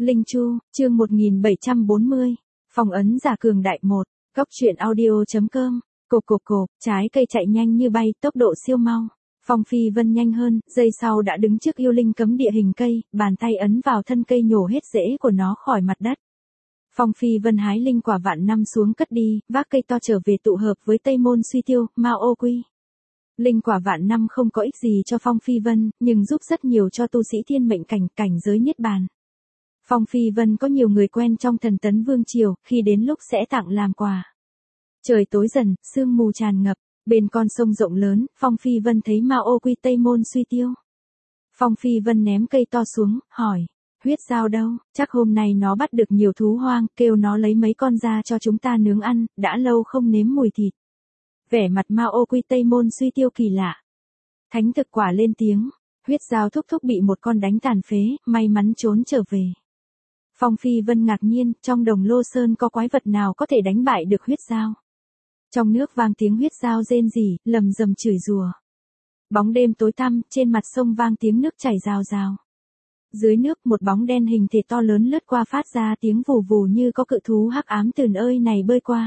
Linh Chu, chương 1740. Phong ấn giả cường đại 1. Góc truyện audio.com. Cộp, trái cây chạy nhanh như bay, tốc độ siêu mau. Phong Phi Vân nhanh hơn, giây sau đã đứng trước yêu linh cấm địa hình cây, bàn tay ấn vào thân cây nhổ hết rễ của nó khỏi mặt đất. Phong Phi Vân hái linh quả vạn năm xuống cất đi, vác cây to trở về tụ hợp với Tây Môn Suy Tiêu, Mao Ô Quy. Linh quả vạn năm không có ích gì cho Phong Phi Vân, nhưng giúp rất nhiều cho tu sĩ thiên mệnh cảnh giới niết bàn. Phong Phi Vân có nhiều người quen trong Thần Tấn Vương Triều, khi đến lúc sẽ tặng làm quà. Trời tối dần, sương mù tràn ngập, bên con sông rộng lớn, Phong Phi Vân thấy Mao Ô Quy Tây Môn Suy Tiêu. Phong Phi Vân ném cây to xuống, hỏi, huyết dao đâu, chắc hôm nay nó bắt được nhiều thú hoang, kêu nó lấy mấy con ra cho chúng ta nướng ăn, đã lâu không nếm mùi thịt. Vẻ mặt Mao Ô Quy Tây Môn Suy Tiêu kỳ lạ. Thánh thực quả lên tiếng, huyết dao thúc bị một con đánh tàn phế, may mắn trốn trở về. Phong Phi Vân ngạc nhiên, trong Đồng Lô Sơn có quái vật nào có thể đánh bại được huyết dao. Trong nước vang tiếng huyết dao rên rỉ, lầm rầm chửi rủa. Bóng đêm tối tăm, trên mặt sông vang tiếng nước chảy rào rào. Dưới nước một bóng đen hình thể to lớn lướt qua phát ra tiếng vù vù như có cự thú hắc ám từ nơi này bơi qua.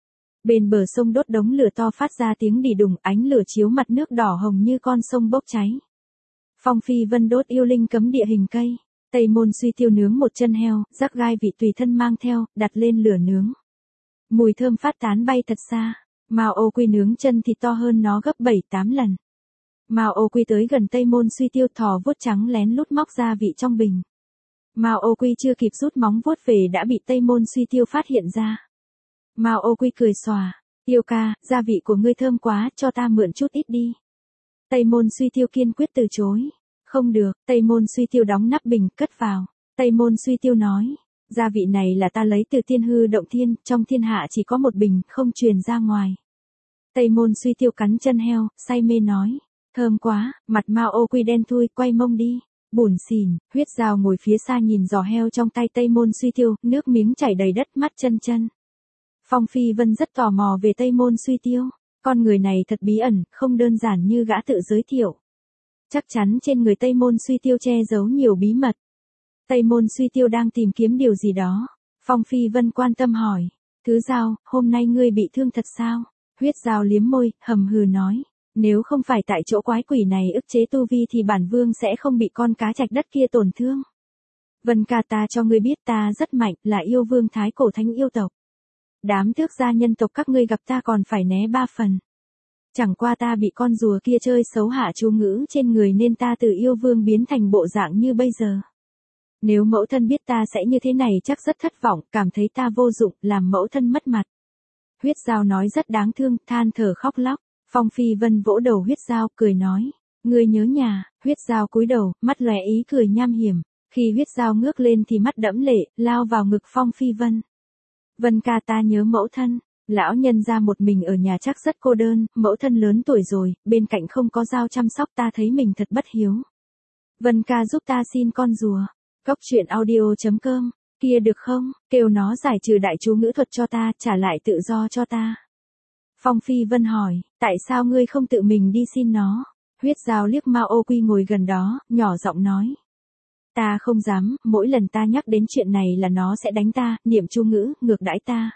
Bên bờ sông đốt đống lửa to phát ra tiếng đì đùng, ánh lửa chiếu mặt nước đỏ hồng như con sông bốc cháy. Phong Phi Vân đốt yêu linh cấm địa hình cây. Tây Môn Suy Tiêu nướng một chân heo, rắc gai vị tùy thân mang theo, đặt lên lửa nướng. Mùi thơm phát tán bay thật xa. Mao Ô Quy nướng chân thịt to hơn nó gấp 7-8 lần. Mao Ô Quy tới gần Tây Môn Suy Tiêu, thò vuốt trắng lén lút móc ra vị trong bình. Mao Ô Quy chưa kịp rút móng vuốt về đã bị Tây Môn Suy Tiêu phát hiện ra. Mao Ô Quy cười xòa, Tiêu ca, gia vị của ngươi thơm quá, cho ta mượn chút ít đi. Tây Môn Suy Tiêu kiên quyết từ chối. Không được, Tây Môn Suy Tiêu đóng nắp bình, cất vào. Tây Môn Suy Tiêu nói, gia vị này là ta lấy từ Tiên Hư Động Thiên, trong thiên hạ chỉ có một bình, không truyền ra ngoài. Tây Môn Suy Tiêu cắn chân heo, say mê nói, thơm quá, mặt Mao Ô Quy đen thui, quay mông đi. Bủn xỉn, huyết dao ngồi phía xa nhìn giò heo trong tay Tây Môn Suy Tiêu, nước miếng chảy đầy đất, mắt chân. Phong Phi Vân rất tò mò về Tây Môn Suy Tiêu, con người này thật bí ẩn, không đơn giản như gã tự giới thiệu. Chắc chắn trên người Tây Môn Suy Tiêu che giấu nhiều bí mật. Tây Môn Suy Tiêu đang tìm kiếm điều gì đó. Phong Phi Vân quan tâm hỏi, Thứ Dao, hôm nay ngươi bị thương thật sao? Huyết dao liếm môi, hầm hừ nói, nếu không phải tại chỗ quái quỷ này ức chế tu vi thì bản vương sẽ không bị con cá trạch đất kia tổn thương. Vân ca, ta cho ngươi biết ta rất mạnh, là yêu vương thái cổ thánh yêu tộc. Đám tước gia nhân tộc các ngươi gặp ta còn phải né 3 phần. Chẳng qua ta bị con rùa kia chơi xấu hạ chú ngữ trên người nên ta từ yêu vương biến thành bộ dạng như bây giờ. Nếu mẫu thân biết ta sẽ như thế này chắc rất thất vọng, cảm thấy ta vô dụng, làm mẫu thân mất mặt. Huyết dao nói rất đáng thương, than thở khóc lóc. Phong Phi Vân vỗ đầu huyết dao, cười nói, ngươi nhớ nhà. Huyết dao cúi đầu, mắt lóe ý cười nham hiểm. Khi huyết dao ngước lên thì mắt đẫm lệ, lao vào ngực Phong Phi Vân. Vân ca, ta nhớ mẫu thân. Lão nhân ra một mình ở nhà chắc rất cô đơn, mẫu thân lớn tuổi rồi, bên cạnh không có dao chăm sóc, ta thấy mình thật bất hiếu. Vân ca giúp ta xin con rùa. Góc truyện audio.com. Kia được không, kêu nó giải trừ đại chú ngữ thuật cho ta, trả lại tự do cho ta. Phong Phi Vân hỏi, tại sao ngươi không tự mình đi xin nó? Huyết dao liếc Mao Ô Quy ngồi gần đó, nhỏ giọng nói. Ta không dám, mỗi lần ta nhắc đến chuyện này là nó sẽ đánh ta, niệm chú ngữ, ngược đãi ta.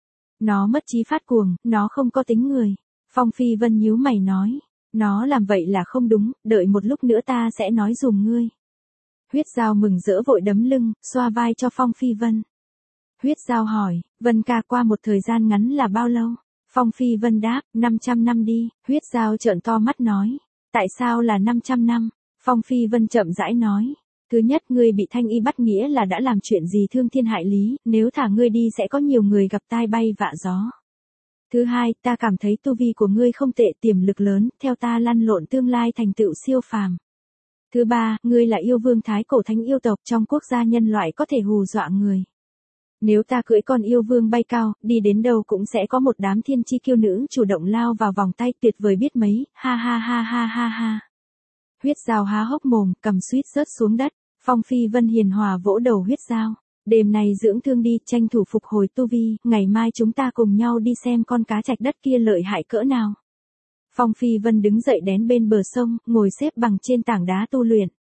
Nó mất trí phát cuồng, nó không có tính người. Phong Phi Vân nhíu mày nói, nó làm vậy là không đúng, đợi một lúc nữa ta sẽ nói dùm ngươi. Huyết dao mừng rỡ vội đấm lưng, xoa vai cho Phong Phi Vân. Huyết dao hỏi, Vân ca, qua một thời gian ngắn là bao lâu? Phong Phi Vân đáp, 500 năm đi. Huyết dao trợn to mắt nói, tại sao là 500 năm? Phong Phi Vân chậm rãi nói, thứ nhất, ngươi bị Thanh Y bắt nghĩa là đã làm chuyện gì thương thiên hại lý, nếu thả ngươi đi sẽ có nhiều người gặp tai bay vạ gió. Thứ hai, ta cảm thấy tu vi của ngươi không tệ, tiềm lực lớn, theo ta lăn lộn tương lai thành tựu siêu phàm. Thứ ba, ngươi là yêu vương thái cổ thánh yêu tộc, trong quốc gia nhân loại có thể hù dọa người. Nếu ta cưỡi con yêu vương bay cao, đi đến đâu cũng sẽ có một đám thiên chi kiêu nữ chủ động lao vào vòng tay, tuyệt vời biết mấy, ha ha ha ha ha ha. Huyết dao há hốc mồm, cầm suýt rớt xuống đất. Phong Phi Vân hiền hòa vỗ đầu huyết dao. Đêm này dưỡng thương đi, tranh thủ phục hồi tu vi, ngày mai chúng ta cùng nhau đi xem con cá trạch đất kia lợi hại cỡ nào. Phong Phi Vân đứng dậy đến bên bờ sông, ngồi xếp bằng trên tảng đá tu luyện.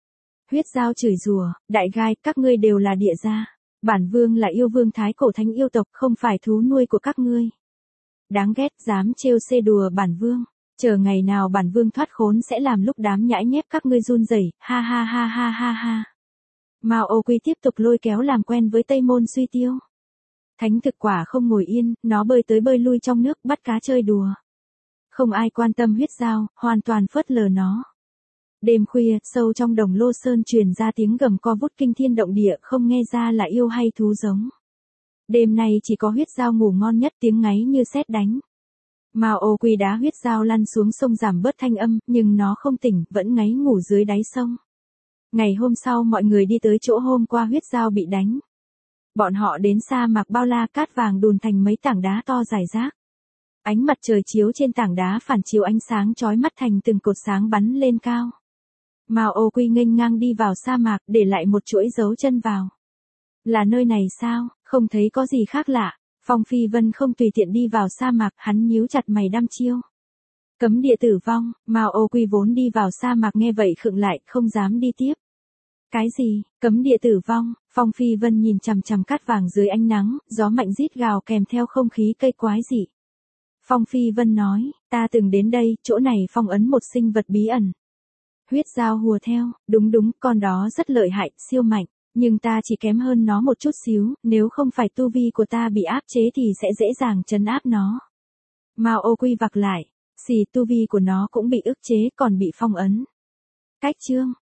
Huyết Dao chửi rủa, đại gai, các ngươi đều là địa gia. Bản vương là yêu vương thái cổ thánh yêu tộc, không phải thú nuôi của các ngươi. Đáng ghét, dám trêu xê đùa bản vương. Chờ ngày nào bản vương thoát khốn sẽ làm lúc đám nhãi nhép các ngươi run rẩy, ha ha ha ha ha ha. Mao Ô Quy tiếp tục lôi kéo làm quen với Tây Môn Suy Tiêu. Thánh thực quả không ngồi yên, nó bơi tới bơi lui trong nước, bắt cá chơi đùa. Không ai quan tâm Huyết Dao, hoàn toàn phớt lờ nó. Đêm khuya, sâu trong đồng Lô Sơn truyền ra tiếng gầm co vút kinh thiên động địa, không nghe ra là yêu hay thú giống. Đêm nay chỉ có Huyết Dao ngủ ngon nhất, tiếng ngáy như sét đánh. Mao Ô Quy đá Huyết Dao lăn xuống sông giảm bớt thanh âm, nhưng nó không tỉnh, vẫn ngáy ngủ dưới đáy sông. Ngày hôm sau mọi người đi tới chỗ hôm qua Huyết Dao bị đánh. Bọn họ đến sa mạc bao la, cát vàng đùn thành mấy tảng đá to rải rác. Ánh mặt trời chiếu trên tảng đá phản chiếu ánh sáng chói mắt thành từng cột sáng bắn lên cao. Mao Ô Quy nghênh ngang đi vào sa mạc, để lại một chuỗi dấu chân vào. Là nơi này sao, không thấy có gì khác lạ. Phong Phi Vân không tùy tiện đi vào sa mạc, hắn nhíu chặt mày đăm chiêu. Cấm địa tử vong, Mao Ô Quy vốn đi vào sa mạc nghe vậy khựng lại, không dám đi tiếp. Cái gì, cấm địa tử vong? Phong Phi Vân nhìn chằm chằm cát vàng dưới ánh nắng, gió mạnh rít gào kèm theo không khí cây quái dị. Phong Phi Vân nói, ta từng đến đây, chỗ này phong ấn một sinh vật bí ẩn. Huyết Dao hùa theo, đúng, con đó rất lợi hại, siêu mạnh, nhưng ta chỉ kém hơn nó một chút xíu, nếu không phải tu vi của ta bị áp chế thì sẽ dễ dàng trấn áp nó. Mao Ô Quy vặc lại, tu vi của nó cũng bị ức chế, còn bị phong ấn. Cách chương